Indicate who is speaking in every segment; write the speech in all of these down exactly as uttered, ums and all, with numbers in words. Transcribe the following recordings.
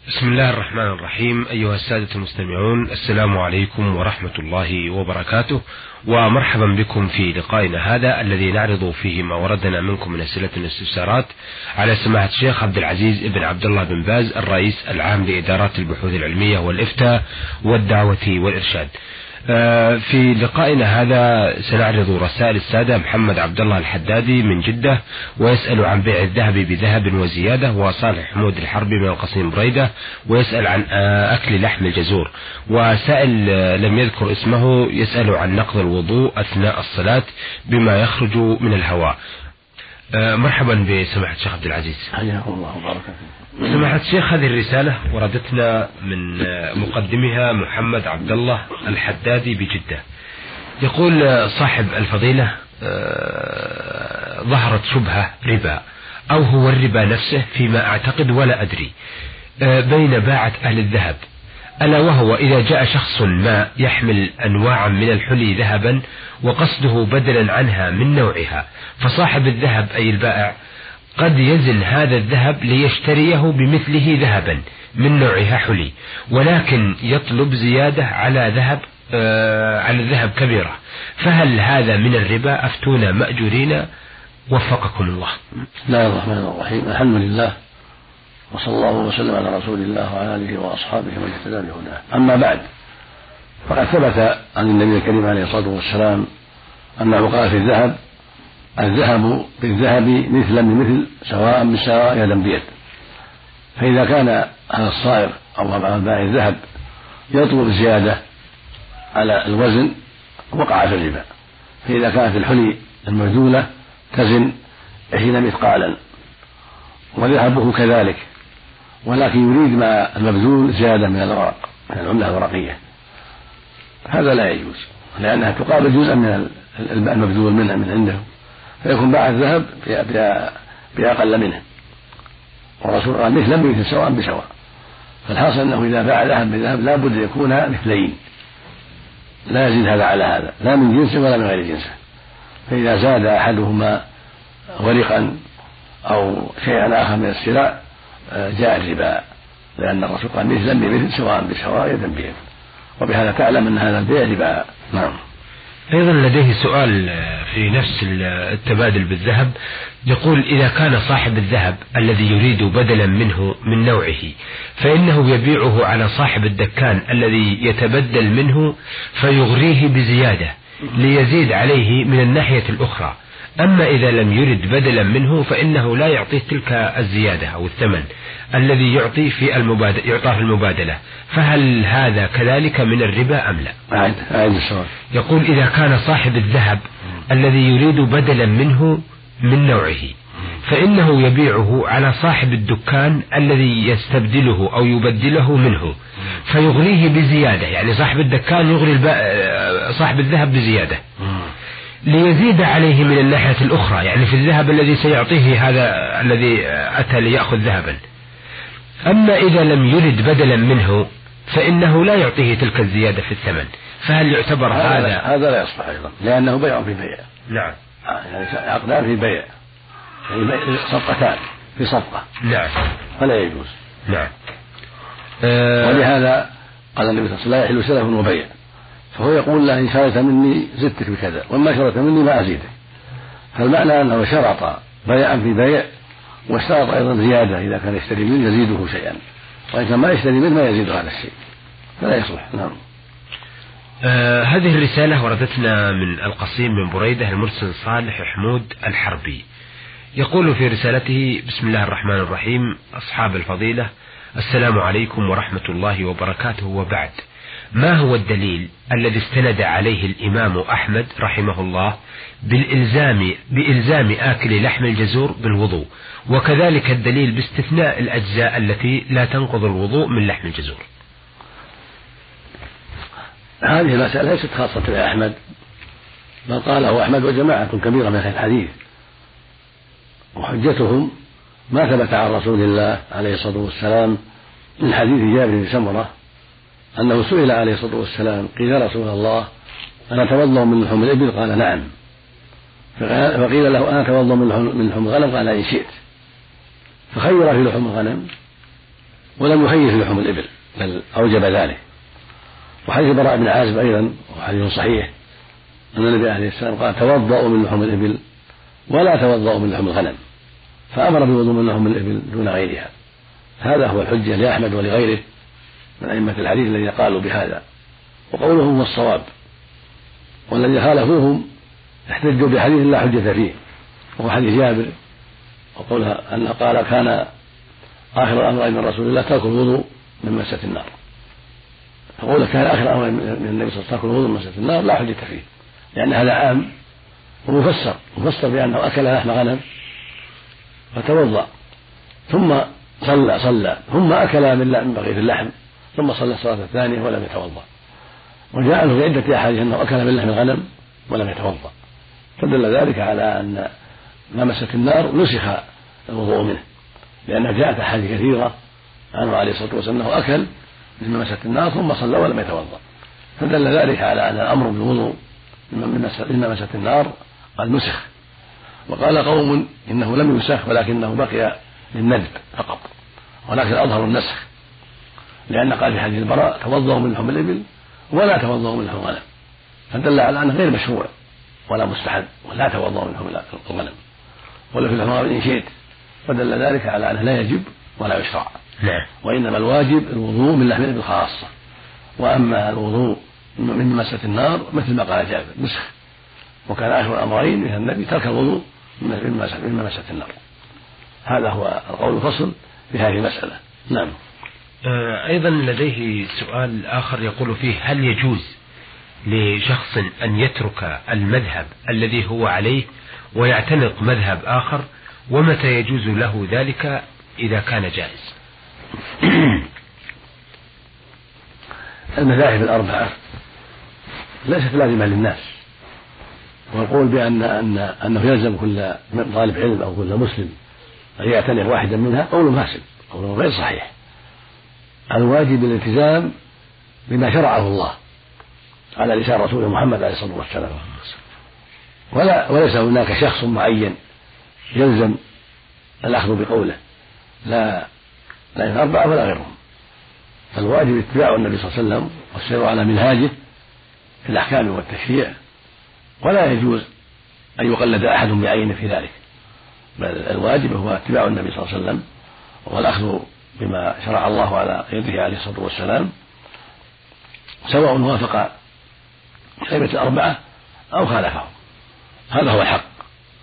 Speaker 1: بسم الله الرحمن الرحيم. أيها السادة المستمعون، السلام عليكم ورحمة الله وبركاته، ومرحبا بكم في لقائنا هذا الذي نعرض فيه ما وردنا منكم من أسئلة واستفسارات على سماحة الشيخ عبد العزيز ابن عبد الله بن باز، الرئيس العام لإدارات البحوث العلمية والإفتاء والدعوة والإرشاد. في لقائنا هذا سنعرض رسائل السادة. محمد عبد الله الحدادي من جدة ويسأل عن بيع الذهب بذهب وزيادة، وصالح حمود الحربي من القصيم بريدة ويسأل عن أكل لحم الجزور، وسائل لم يذكر اسمه يسأل عن نقض الوضوء أثناء الصلاة بما يخرج من الهواء. مرحبا بسماحة الشيخ عبد العزيز.
Speaker 2: حياكم الله وبارك فيكم.
Speaker 1: سماحة الشيخ، هذه الرسالة وردتنا من مقدمها محمد عبد الله الحدادي بجدة. يقول صاحب الفضيلة: ظهرت شبهة ربا أو هو الربا نفسه فيما أعتقد ولا أدري بين باعة أهل الذهب، ألا وهو إذا جاء شخص ما يحمل أنواعا من الحلي ذهبا وقصده بدلا عنها من نوعها، فصاحب الذهب أي البائع قد يزن هذا الذهب ليشتريه بمثله ذهبا من نوعها حلي، ولكن يطلب زيادة على ذهب آه على الذهب كبيرة، فهل هذا من الربا؟ أفتونا مأجورين وفقكم الله.
Speaker 2: بسم الله الرحمن الرحيم، الحمد لله وصلى الله وسلم على رسول الله وعلى آله وأصحابه ومن اهتدى بهداه. أما بعد، فقد ثبت عن النبي الكريم عليه الصلاة والسلام أنه قال في الذهب: الذهب بالذهب مثلا بمثل سواء بسواء يدا بيد. فإذا كان هذا الصائغ أو بائع الذهب يطلب زيادة على الوزن وقع في الربا. فإذا كانت الحلي المبذولة تزن عشرين مثقالا وذهبه كذلك، ولكن يريد مع المبذول زيادة من الورق من العملة الورقية، هذا لا يجوز، لأنها تقابل جزءا من المبذول منها من عنده، فيكون باع الذهب بأقل منه. والرسول قال: مثلا بمثل سواء بسواء. فالحاصل أنه إذا باع ذهب بذهب لا بد يكون مثلين، لا يزيد هذا على هذا، لا من جنسه ولا من غير جنسه. فإذا زاد أحدهما ورقا أو شيئا آخر من السلع جاء الربا، لأن الرسول قال: مثلا بمثل سواء بسواء يدا بيد. وبهذا تعلم أن هذا البيع ربا. نعم.
Speaker 1: أيضا لديه سؤال في نفس التبادل بالذهب، يقول: إذا كان صاحب الذهب الذي يريد بدلا منه من نوعه فإنه يبيعه على صاحب الدكان الذي يتبدل منه فيغريه بزيادة ليزيد عليه من الناحية الأخرى، أما إذا لم يرد بدلا منه فإنه لا يعطيه تلك الزيادة أو الثمن الذي يعطي في المبادلة يعطى في المبادلة، فهل هذا كذلك من الربا أم لا؟
Speaker 2: أعد أعد السؤال.
Speaker 1: يقول: إذا كان صاحب الذهب الذي يريد بدلا منه من نوعه فإنه يبيعه على صاحب الدكان الذي يستبدله أو يبدله منه فيغريه بزيادة، يعني صاحب الدكان يغري صاحب الذهب بزيادة ليزيد عليه من الناحية الأخرى، يعني في الذهب الذي سيعطيه هذا الذي أتى ليأخذ ذهبا. أما إذا لم يرد بدلا منه فإنه لا يعطيه تلك الزيادة في الثمن، فهل يعتبر هذا
Speaker 2: هذا, هذا لا يصلح أيضا، لأنه بيع في بيع.
Speaker 1: نعم.
Speaker 2: يعني عقدان في بيع، يعني صفقتان في صفقة.
Speaker 1: نعم.
Speaker 2: فلا يجوز.
Speaker 1: نعم.
Speaker 2: أه ولهذا قال النبي صلى الله عليه وسلم: لا يحل سلف وبيع. فهو يقول له: إن شريت مني زدتك بكذا، وما شريت مني ما أزيدك. فالمعنى أنه شرط بيعا في بيع، واشترط أيضا زيادة إذا كان يشتري منه يزيده شيئا، وإن كان ما يشتري منه ما يزيد هذا الشيء، فلا يصلح. نعم.
Speaker 1: آه هذه الرسالة وردتنا من القصيم من بريدة المرسل صالح حمود الحربي. يقول في رسالته: بسم الله الرحمن الرحيم. أصحاب الفضيلة، السلام عليكم ورحمة الله وبركاته، وبعد، ما هو الدليل الذي استند عليه الإمام أحمد رحمه الله بالإلزام بإلزام آكل لحم الجزور بالوضوء، وكذلك الدليل باستثناء الأجزاء التي لا تنقض الوضوء من لحم الجزور؟
Speaker 2: هذه المسألة ليست خاصة بأحمد، بل قاله أحمد وجماعة كبيرة من أهل الحديث، وحجتهم ما ثبت عن رسول الله عليه الصلاة والسلام من حديث جابر بن سمرة أنه سئل عليه الصلاة والسلام: قيل يا رسول الله أنا أتوضأ من لحوم الإبل؟ قال: نعم. فقيل له: أنا أتوضأ من لحوم الغنم؟ قال: إن شئت. فخير في لحوم الغنم ولم يخير في لحوم الإبل بل أوجب ذلك. وحديث براء بن عازب أيضا وحديث صحيح أن النبي عليه السلام قال توضأوا من لحوم الإبل ولا توضأوا من لحوم الغنم، فأمر بالوضوء من لحوم الإبل دون غيرها. هذا هو الحجة لأحمد ولغيره من أئمة الحديث الذين قالوا بهذا، وقولهم هو الصواب، والذين خالفوهم احتجوا بحديث لا حجة فيه وهو حديث جابر وقولها أنه قال كان آخر الأمر من رسول الله ترك الوضوء من مسة النار، فقول كان آخر الأمر من النبي صلى الله عليه وسلم ترك الوضوء من مسة النار لا حجة فيه، لأن هذا عام ومفسر مفسر بأنه أكل لحم غنم فتوضأ ثم صلى صلى ثم أكل من بقية اللحم ثم صلى الصلاة الثانية ولم يتوضأ. وجاء له في عدة أحاديث أنه أكل من لحم الغنم ولم يتوضأ، فدل ذلك على أن ما مست النار نسخ الوضوء منه، لأنها جاءت أحاديث كثيرة عنه عليه الصلاة والسلام أنه أكل مما مست النار ثم صلى ولم يتوضأ، فدل ذلك على أن الأمر بالوضوء مما مست النار قد نسخ. وقال قوم إنه لم ينسخ ولكنه بقي للندب فقط، ولكن أظهر النسخ، لأن قال في حديث البراء توضأوا من لحوم الإبل ولا توضأوا من لحوم الغنم، فدل على أنه غير مشروع ولا مستحب ولا توضأوا من لحوم الغنم ولا في لحوم الغنم إن شئت، فدل ذلك على أنه لا يجب ولا يشرع.
Speaker 1: نعم.
Speaker 2: وإنما الواجب الوضوء من لحم الإبل خاصة، وأما الوضوء من مسة النار مثل ما قال جابر نسخ، وكان آخر الأمرين من النبي ترك الوضوء مما مست النار. هذا هو القول الفصل في هذه المسألة. نعم.
Speaker 1: أيضا لديه سؤال آخر يقول فيه: هل يجوز لشخص أن يترك المذهب الذي هو عليه ويعتنق مذهب آخر، ومتى يجوز له ذلك إذا كان جائز؟
Speaker 2: المذاهب الأربعة ليست لازمة للناس، والقول بأن أن أنه يلزم كل طالب علم أو كل مسلم أن يعتنق واحدا منها قول فاسد، قول غير صحيح. الواجب الالتزام بما شرعه الله على لسان رسوله محمد عليه الصلاة والسلام، ولا وليس هناك شخص معين يلزم الأخذ بقوله، لا لا الأربعة ولا غيرهم، فالواجب اتباع النبي صلى الله عليه وسلم والسير على منهاجه في الأحكام والتشريع، ولا يجوز أن يقلد أحد بعينه في ذلك، بل الواجب هو اتباع النبي صلى الله عليه وسلم والأخذ بما شرع الله على يده عليه الصلاة والسلام، سواء وافق الأئمة الأربعة أو خالفهم، هذا هو الحق.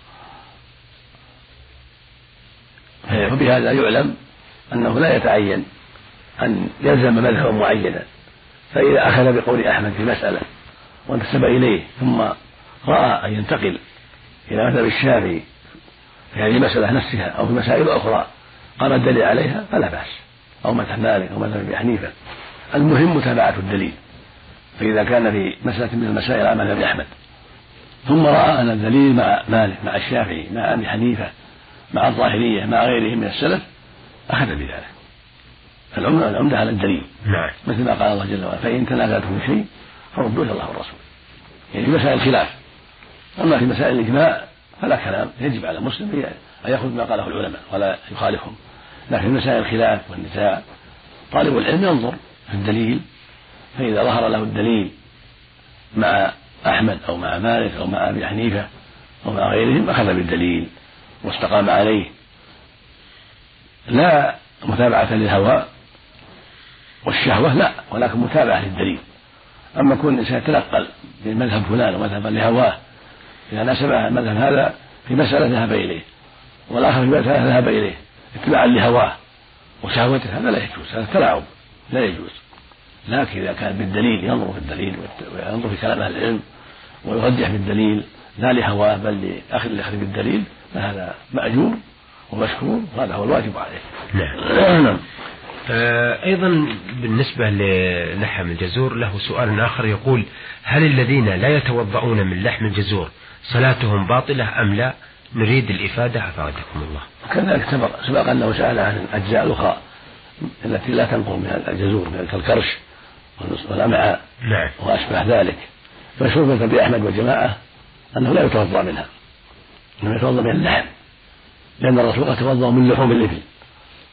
Speaker 2: فبهذا يعلم أنه لا يتعين أن يلزم مذهبا معينا، فإذا أخذ بقول أحمد في مسألة وانتسب إليه ثم رأى أن ينتقل إلى مذهب الشافعي في هذه المسألة نفسها أو في مسائل أخرى قام الدليل عليها فلا بأس، أو مذهب مالك أو مذهب أبي حنيفة، المهم متابعة الدليل. فإذا كان في مسألة من المسائل على مذهب أحمد ثم رأى أن الدليل مع مالك مع الشافعي مع أبي حنيفة مع الظاهرية مع غيرهم من السلف أخذ بذلك. العمدة على الدليل،
Speaker 1: نعم.
Speaker 2: مثل ما قال الله جل وعلا: فإن تنازعتم في شيء فردوه إلى الله والرسول. يعني في مسائل الخلاف، أما في مسائل الإجماع فلا كلام، يجب على المسلم أن يأخذ ما قاله العلماء ولا يخالفهم، لكن في مسائل الخلاف والنزاع طالب العلم ينظر في الدليل، فإذا ظهر له الدليل مع أحمد أو مع مالك أو مع أبي حنيفة أو مع غيرهم أخذ بالدليل واستقام عليه، لا متابعة للهوى والشهوة، لا، ولكن متابعة للدليل. أما كون الإنسان يتنقل من مذهب فلان ومذهبا لهواه، إذا ناسب المذهب هذا في مسألة ذهب إليه والآخر في مسألة ذهب إليه اتباعا لهواه وشهوته، هذا لا يجوز، هذا تلاعب لا يجوز. لكن إذا كان بالدليل ينظر في الدليل وينظر في كلام أهل العلم ويرجح بالدليل لا لهواه بل لأخذ الأخذ بالدليل، فهذا مأجور ومشكور، وهذا هو الواجب عليه.
Speaker 1: نعم. أيضا بالنسبة للحم الجزور له سؤال آخر يقول: هل الذين لا يتوضؤون من لحم الجزور صلاتهم باطلة أم لا؟ نريد الإفادة أفادكم الله.
Speaker 2: كذلك سبق, سبق أنه سأل عن الأجزاء الأخرى التي لا تنقل من الجزور من الكرش والأمعاء،
Speaker 1: نعم.
Speaker 2: وأشبه ذلك، فشوف مثل بأحمد وجماعة أنه لا يتوضأ منها، إنما يتوضأ من اللحم، لأن الرسول قد توضأ من لحوم الإبل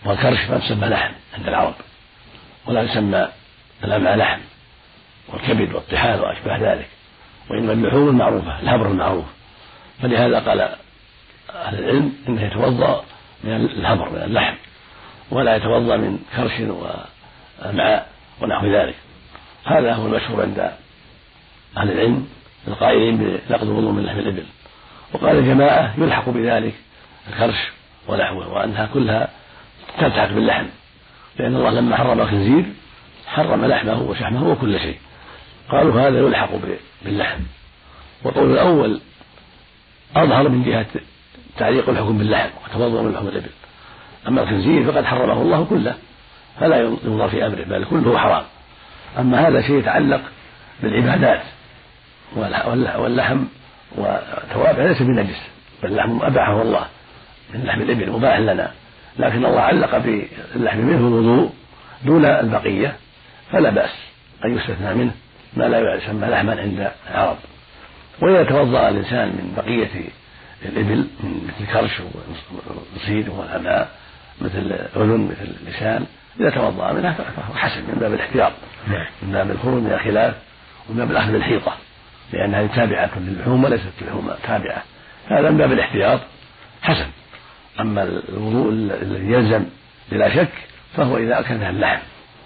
Speaker 2: والكرش ما تسمى لحم عند العرب، ولا يسمى الأمعاء لحم، والكبد والطحال وأشباه ذلك، وإنما اللحوم المعروفة الهبر المعروف. فلهذا قال أهل العلم إنه يتوضأ من الهبر من اللحم، ولا يتوضأ من كرش وأمعاء ونحو ذلك. هذا هو المشهور عند أهل العلم القائلين بنقض الوضوء من لحم الإبل. وقال جماعة يلحق بذلك الكرش ونحوه، وأنها كلها تلتحق باللحم، لأن الله لما حرم الخنزير حرم لحمه وشحمه وكل شيء، قالوا هذا يلحق باللحم. وقول الأول أظهر من جهة تعليق الحكم باللحم وتوضؤ من لحم الإبل. أما الخنزير فقد حرمه الله كله فلا ينظر في أمره، بل كله حرام. أما هذا شيء يتعلق بالعبادات، واللحم وتوابع ليس بنجس، بل اللحم أباحه الله من لحم الإبل مباح لنا، لكن الله علق باللحم منه الوضوء دون البقية، فلا بأس أن يستثنى منه ما لا يسمى لحما عند العرب. وإذا توضأ الإنسان من بقية الإبل مثل الكرش والصيد والأمعاء مثل الأذن مثل اللسان، إذا توضأ منها فهو حسن من باب الاحتياط، من باب الخروج من الخلاف ومن باب الأخذ بالحيطة، لأنها تابعة للحوم وليست الحوم تابعة، هذا من باب الاحتياط حسن. أما الوضوء الذي يلزم بلا شك فهو إذا أكل منها اللحم.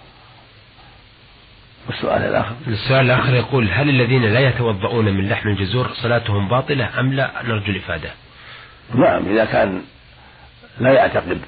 Speaker 2: والسؤال الآخر
Speaker 1: السؤال الآخر يقول: هل الذين لا يتوضؤون من لحم الجزور صلاتهم باطلة أم لا؟ نرجو الإفادة.
Speaker 2: نعم، إذا كان لا يعتقد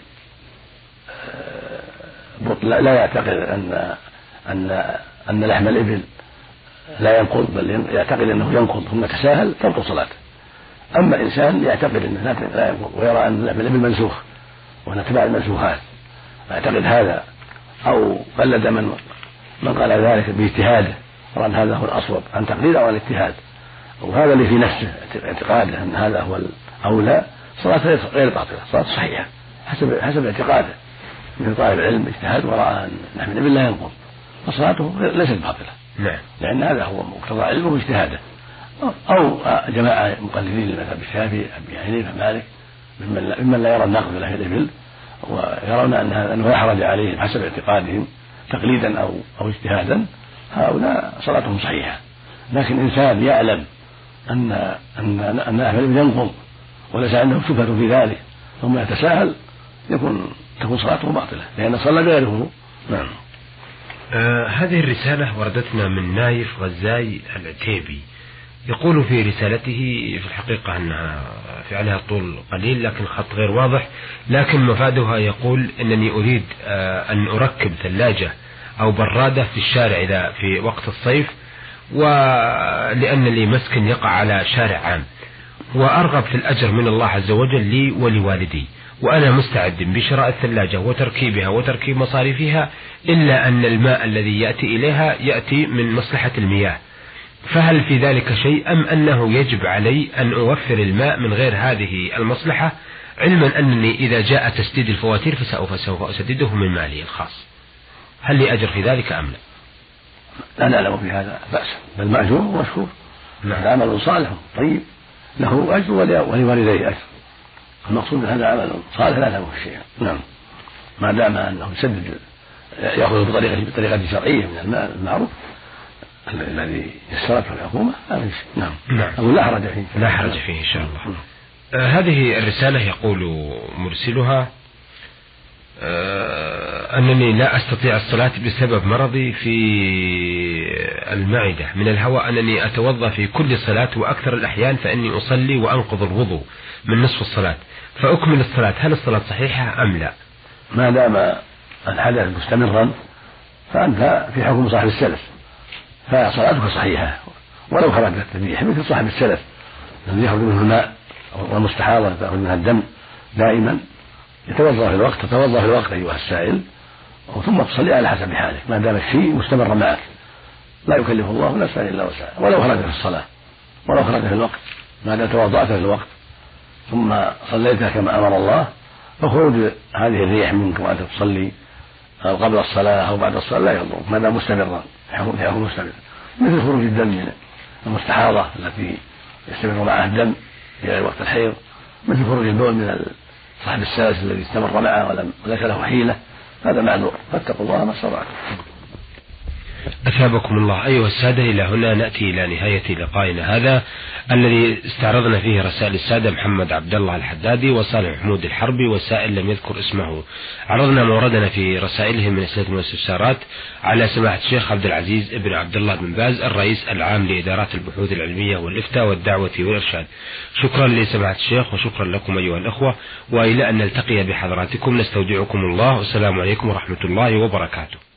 Speaker 2: لا يعتقد أن أن أن لحم الإبل لا ينقض، بل يعتقد أنه ينقض ثم تساهل تبطل صلاته. أما إنسان يعتقد أنه لا ينقض ويرى أن لحم الإبل منسوخ ونتبع المنسوخات، يعتقد هذا أو قلد من من قال ذلك باجتهاده وأن هذا هو الأصوب عن تقليد أو عن اجتهاد، وهذا اللي في نفسه اعتقاده أن هذا هو الأولى، صلاته غير باطلة، صلاته صحيحة حسب حسب اعتقاده من طالب العلم اجتهاد ورأى أن لحم الإبل لا ينقض، فصلاته ليست باطلة.
Speaker 1: نعم.
Speaker 2: لأن هذا هو مقتضى علمه واجتهاده. أو جماعة مقلدين للمذهب الشافعي أبي حنيفة مالك ممن, ممن لا يرى النقض لحم الإبل ويرون أنه لا حرج عليهم حسب اعتقادهم تقليدا أو أو اجتهادا، هؤلاء صلاتهم صحيحة. لكن إنسان يعلم أن أن أن لحم الإبل ينقض وليس عنده شبهة في ذلك ثم يتساهل يكون تكون صلاته باطلة لأن صلى غيره. نعم.
Speaker 1: آه هذه الرسالة وردتنا من نايف غزاي العتيبي، يقول في رسالته في الحقيقة أنها في عليها طول قليل لكن خط غير واضح، لكن مفادها يقول: إنني أريد آه أن أركب ثلاجة أو برادة في الشارع إذا في وقت الصيف، ولأن لي مسكن يقع على شارع عام، وأرغب في الأجر من الله عز وجل لي ولوالدي، وأنا مستعد بشراء الثلاجة وتركيبها وتركيب مصاريفها، إلا أن الماء الذي يأتي إليها يأتي من مصلحة المياه، فهل في ذلك شيء أم أنه يجب علي أن أوفر الماء من غير هذه المصلحة، علما أنني إذا جاء تسديد الفواتير فسوف أسدده من مالي الخاص؟ هل لي أجر في ذلك أم لا؟
Speaker 2: لا نعلم في هذا بأس، بل مأجور ومشكور. هذا عمل صالح طيب له أجر ولوالديه أجر، المقصود هذا عمل صالح لا له شيء. نعم، ما دام أنه يسدد يأخذ بطريقة بطريقة شرعية من الماء المعروف الذي يسرته الحكومة هذا شيء. نعم.
Speaker 1: نعم.
Speaker 2: أقول لا حرج فيه.
Speaker 1: لا حرج فيه إن شاء الله. آه هذه الرسالة يقول مرسلها: آه أنني لا أستطيع الصلاة بسبب مرضي في المعدة من الهواء، أنني أتوضأ في كل صلاة وأكثر الأحيان فإني أصلي وأنقض الوضوء من نصف الصلاة، فأكمل الصلاة، هل الصلاة صحيحة أم لا؟
Speaker 2: ما دام الحدث مستمرا فأنت في حكم صاحب السلف، فصلاتك صحيحة ولو خرجت الريح مثل صاحب السلف الذي يخرج منه الماء والمستحاضة تأخذ منها الدم دائما، يتوضأ في الوقت تتوضأ في الوقت أيها السائل ثم تصلي على حسب حالك ما دام الشيء مستمر معك، لا يكلف الله نفسا إلا وسعها، ولو خرج في الصلاة ولو خرج في الوقت ما دام توضأت في الوقت ثم صليتها كما أمر الله، فخروج هذه الريح منك وأنت تصلي أو قبل الصلاة أو بعد الصلاة لا يضرك ما دام مستمرا في حكم مستمر، مثل خروج الدم من المستحاضة التي يستمر معها الدم في وقت الحيض، مثل خروج البول من صاحب السلس الذي استمر معه ولم وليس له حيلة هذا معذور، فاتقوا الله ما استطعتم.
Speaker 1: أثابكم الله. أيها السادة، إلى هنا نأتي إلى نهاية لقائنا هذا الذي استعرضنا فيه رسائل السادة محمد عبد الله الحدادي وصالح محمود الحربي، والسائل لم يذكر اسمه. عرضنا موردنا في رسائلهم من أسئلة والاستفسارات على سماحة الشيخ عبد العزيز ابن عبد الله بن باز الرئيس العام لإدارات البحوث العلمية والإفتاء والدعوة والإرشاد. شكرا لسماحة الشيخ وشكرا لكم أيها الأخوة، وإلى أن نلتقي بحضراتكم نستودعكم الله، والسلام عليكم ورحمة الله وبركاته.